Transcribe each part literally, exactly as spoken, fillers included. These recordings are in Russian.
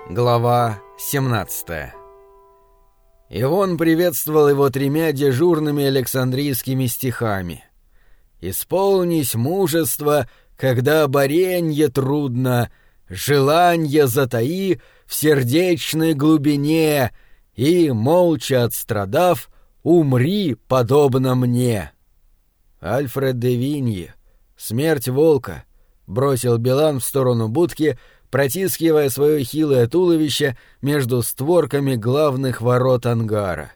Глава семнадцатая. Ивон приветствовал его тремя дежурными александрийскими стихами. «Исполнись мужество, когда боренье трудно, желанье затаи в сердечной глубине, и, молча отстрадав, умри, подобно мне». Альфред де Виньи, «Смерть волка», бросил Билан в сторону будки, протискивая свое хилое туловище между створками главных ворот ангара.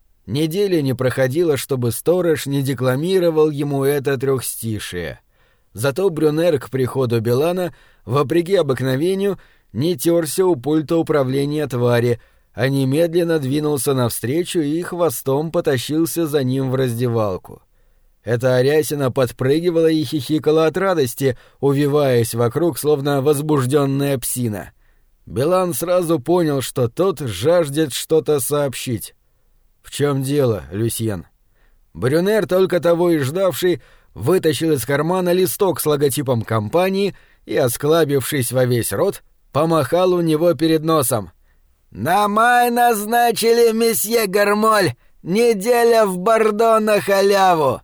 Недели не проходило, чтобы сторож не декламировал ему это трехстишие. Зато Брюнер к приходу Билана, вопреки обыкновению, не терся у пульта управления твари, а немедленно двинулся навстречу и хвостом потащился за ним в раздевалку. Эта Арясина подпрыгивала и хихикала от радости, увиваясь вокруг, словно возбужденная псина. Билан сразу понял, что тот жаждет что-то сообщить. «В чем дело, Люсьен?» Брюнер, только того и ждавший, вытащил из кармана листок с логотипом компании и, осклабившись во весь рот, помахал у него перед носом. «На май назначили, месье Гармоль! Неделя в Бордо на халяву!»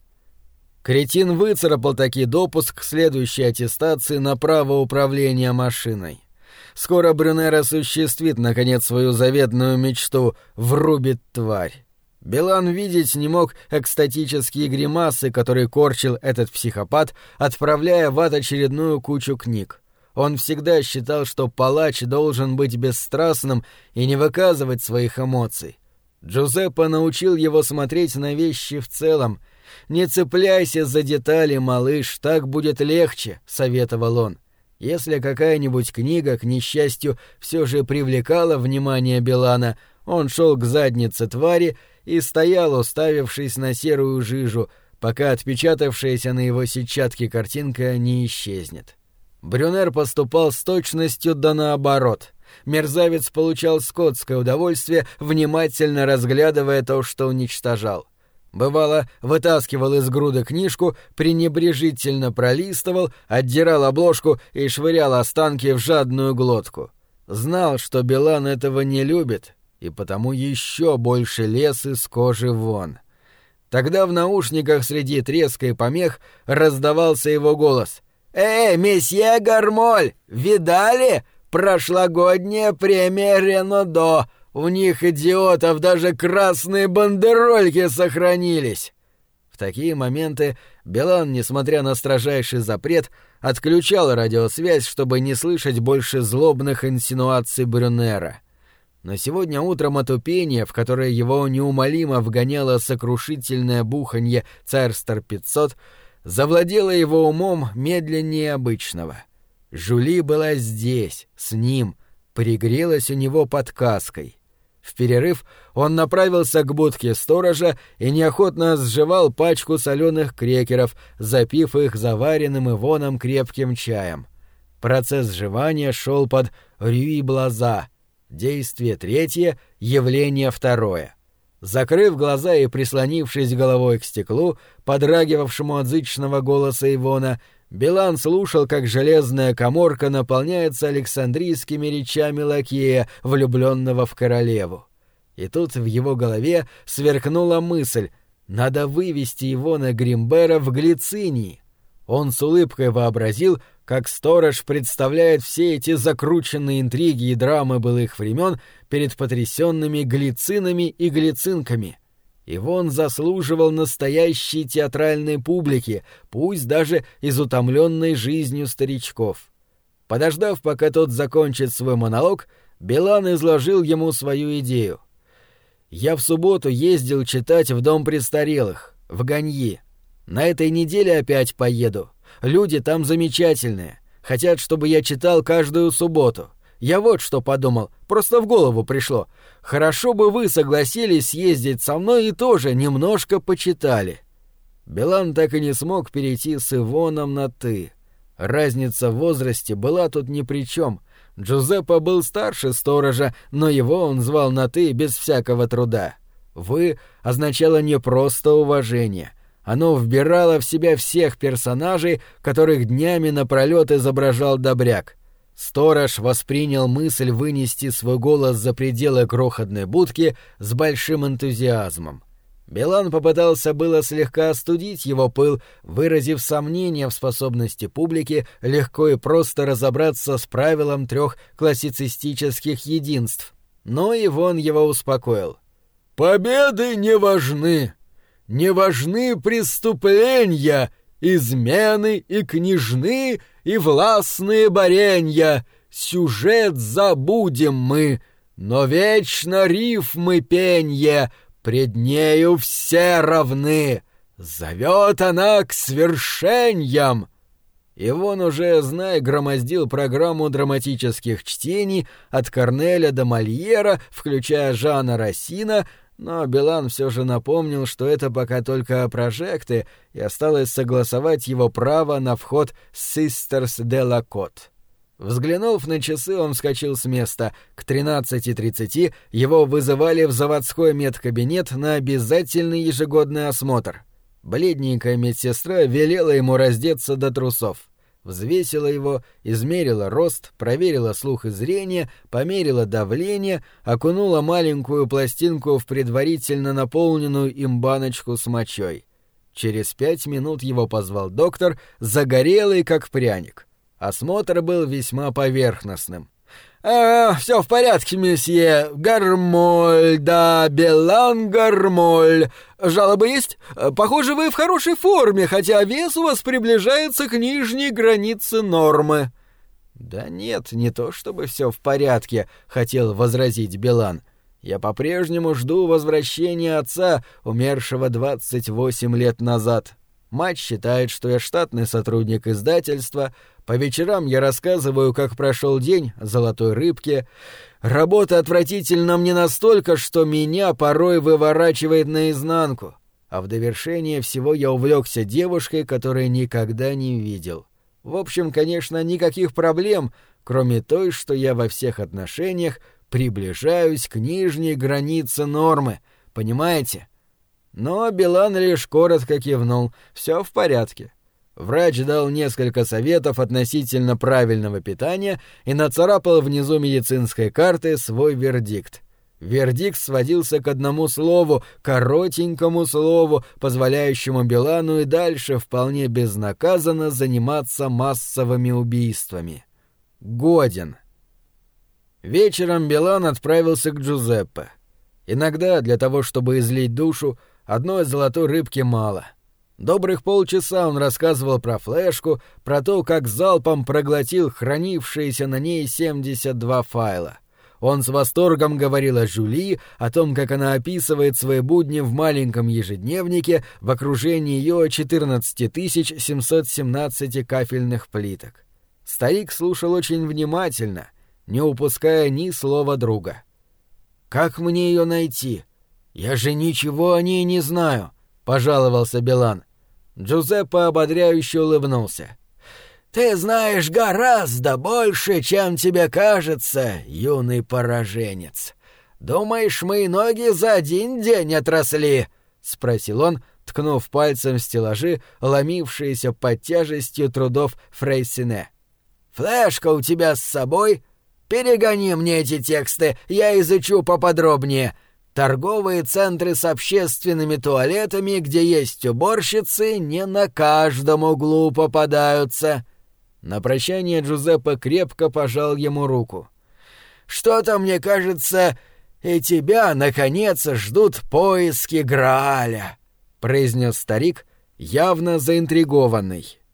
Кретин выцарапал таки допуск к следующей аттестации на право управления машиной. Скоро Брюнер осуществит, наконец, свою заветную мечту — врубит тварь. Билан видеть не мог экстатические гримасы, которые корчил этот психопат, отправляя в ад очередную кучу книг. Он всегда считал, что палач должен быть бесстрастным и не выказывать своих эмоций. Джузеппе научил его смотреть на вещи в целом. «Не цепляйся за детали, малыш, так будет легче», — советовал он. Если какая-нибудь книга, к несчастью, все же привлекала внимание Билана, он шел к заднице твари и стоял, уставившись на серую жижу, пока отпечатавшаяся на его сетчатке картинка не исчезнет. Брюнер поступал с точностью да наоборот. Мерзавец получал скотское удовольствие, внимательно разглядывая то, что уничтожал. Бывало, вытаскивал из груды книжку, пренебрежительно пролистывал, отдирал обложку и швырял останки в жадную глотку. Знал, что Билан этого не любит, и потому еще больше лез из кожи вон. Тогда в наушниках среди треска и помех раздавался его голос. «Эй, месье Гармоль, видали? Прошлогодняя премия Ренодо! У них, идиотов, даже красные бандерольки сохранились!» В такие моменты Билан, несмотря на строжайший запрет, отключал радиосвязь, чтобы не слышать больше злобных инсинуаций Брюнера. Но сегодня утром отупение, в которое его неумолимо вгоняло сокрушительное буханье Церстер пятьсот, завладело его умом медленнее обычного. Жюли была здесь, с ним, пригрелась у него под каской. В перерыв он направился к будке сторожа и неохотно сживал пачку соленых крекеров, запив их заваренным Ивоном крепким чаем. Процесс сживания шел под рюи-блаза. Действие третье, явление второе. Закрыв глаза и прислонившись головой к стеклу, подрагивавшему от зычного голоса Ивона, Билан слушал, как железная каморка наполняется александрийскими речами лакея, влюбленного в королеву. И тут в его голове сверкнула мысль: надо вывести Ивона Гримбера в Глицинии. Он с улыбкой вообразил, как сторож представляет все эти закрученные интриги и драмы былых времен перед потрясенными глицинами и глицинками. Ивон заслуживал настоящей театральной публики, пусть даже из утомленной жизнью старичков. Подождав, пока тот закончит свой монолог, Билан изложил ему свою идею. «Я в субботу ездил читать в дом престарелых, в Ганьи. На этой неделе опять поеду. Люди там замечательные. Хотят, чтобы я читал каждую субботу. Я вот что подумал, просто в голову пришло. Хорошо бы вы согласились съездить со мной и тоже немножко почитали». Билан так и не смог перейти с Ивоном на «ты». Разница в возрасте была тут ни при чем. Джузеппе был старше сторожа, но его он звал на «ты» без всякого труда. «Вы» означало не просто уважение. Оно вбирало в себя всех персонажей, которых днями напролёт изображал Добряк. Сторож воспринял мысль вынести свой голос за пределы крохотной будки с большим энтузиазмом. Билан попытался было слегка остудить его пыл, выразив сомнение в способности публики легко и просто разобраться с правилом трех классицистических единств. Но Ивон его успокоил. «Победы не важны. Не важны преступления, измены и княжны, и властные боренья. Сюжет забудем мы, но вечно рифмы пенье, пред нею все равны. Зовет она к свершеньям». Ивон уже, зная, громоздил программу драматических чтений от Корнеля до Мольера, включая Жана Рассина, но Билан все же напомнил, что это пока только прожекты, и осталось согласовать его право на вход «Sisters de la Côte». Взглянув на часы, он вскочил с места. К тринадцати тридцати его вызывали в заводской медкабинет на обязательный ежегодный осмотр. Бледненькая медсестра велела ему раздеться до трусов. Взвесила его, измерила рост, проверила слух и зрение, померила давление, окунула маленькую пластинку в предварительно наполненную им баночку с мочой. Через пять минут его позвал доктор, загорелый как пряник. Осмотр был весьма поверхностным. «А, все в порядке, месье. Гармоль, да, Билан Гармоль. Жалобы есть? Похоже, вы в хорошей форме, хотя вес у вас приближается к нижней границе нормы». «Да нет, не то чтобы все в порядке», — хотел возразить Билан. «Я по-прежнему жду возвращения отца, умершего двадцать восемь лет назад. Мать считает, что я штатный сотрудник издательства. По вечерам я рассказываю, как прошел день золотой рыбки. Работа отвратительна мне настолько, что меня порой выворачивает наизнанку. А в довершение всего я увлекся девушкой, которую никогда не видел. В общем, конечно, никаких проблем, кроме той, что я во всех отношениях приближаюсь к нижней границе нормы. Понимаете?» Но Билан лишь коротко кивнул. «Все в порядке». Врач дал несколько советов относительно правильного питания и нацарапал внизу медицинской карты свой вердикт. Вердикт сводился к одному слову, коротенькому слову, позволяющему Билану и дальше вполне безнаказанно заниматься массовыми убийствами. Годен. Вечером Билан отправился к Джузеппе. Иногда для того, чтобы излить душу, одной золотой рыбки мало. Добрых полчаса он рассказывал про флешку, про то, как залпом проглотил хранившиеся на ней семьдесят два файла. Он с восторгом говорил о Жюли, о том, как она описывает свои будни в маленьком ежедневнике в окружении ее четырнадцать тысяч семьсот семнадцать кафельных плиток. Старик слушал очень внимательно, не упуская ни слова друга. «Как мне ее найти? Я же ничего о ней не знаю», — пожаловался Билан. Джузеппе ободряюще улыбнулся. «Ты знаешь гораздо больше, чем тебе кажется, юный пораженец. Думаешь, мои ноги за один день отросли?» — спросил он, ткнув пальцем в стеллажи, ломившиеся под тяжестью трудов Фрейсине. «Флешка у тебя с собой? Перегони мне эти тексты, я изучу поподробнее. Торговые центры с общественными туалетами, где есть уборщицы, не на каждом углу попадаются». На прощание Джузеппе крепко пожал ему руку. «Что-то, мне кажется, и тебя, наконец, ждут поиски Грааля», — произнес старик, явно заинтригованный.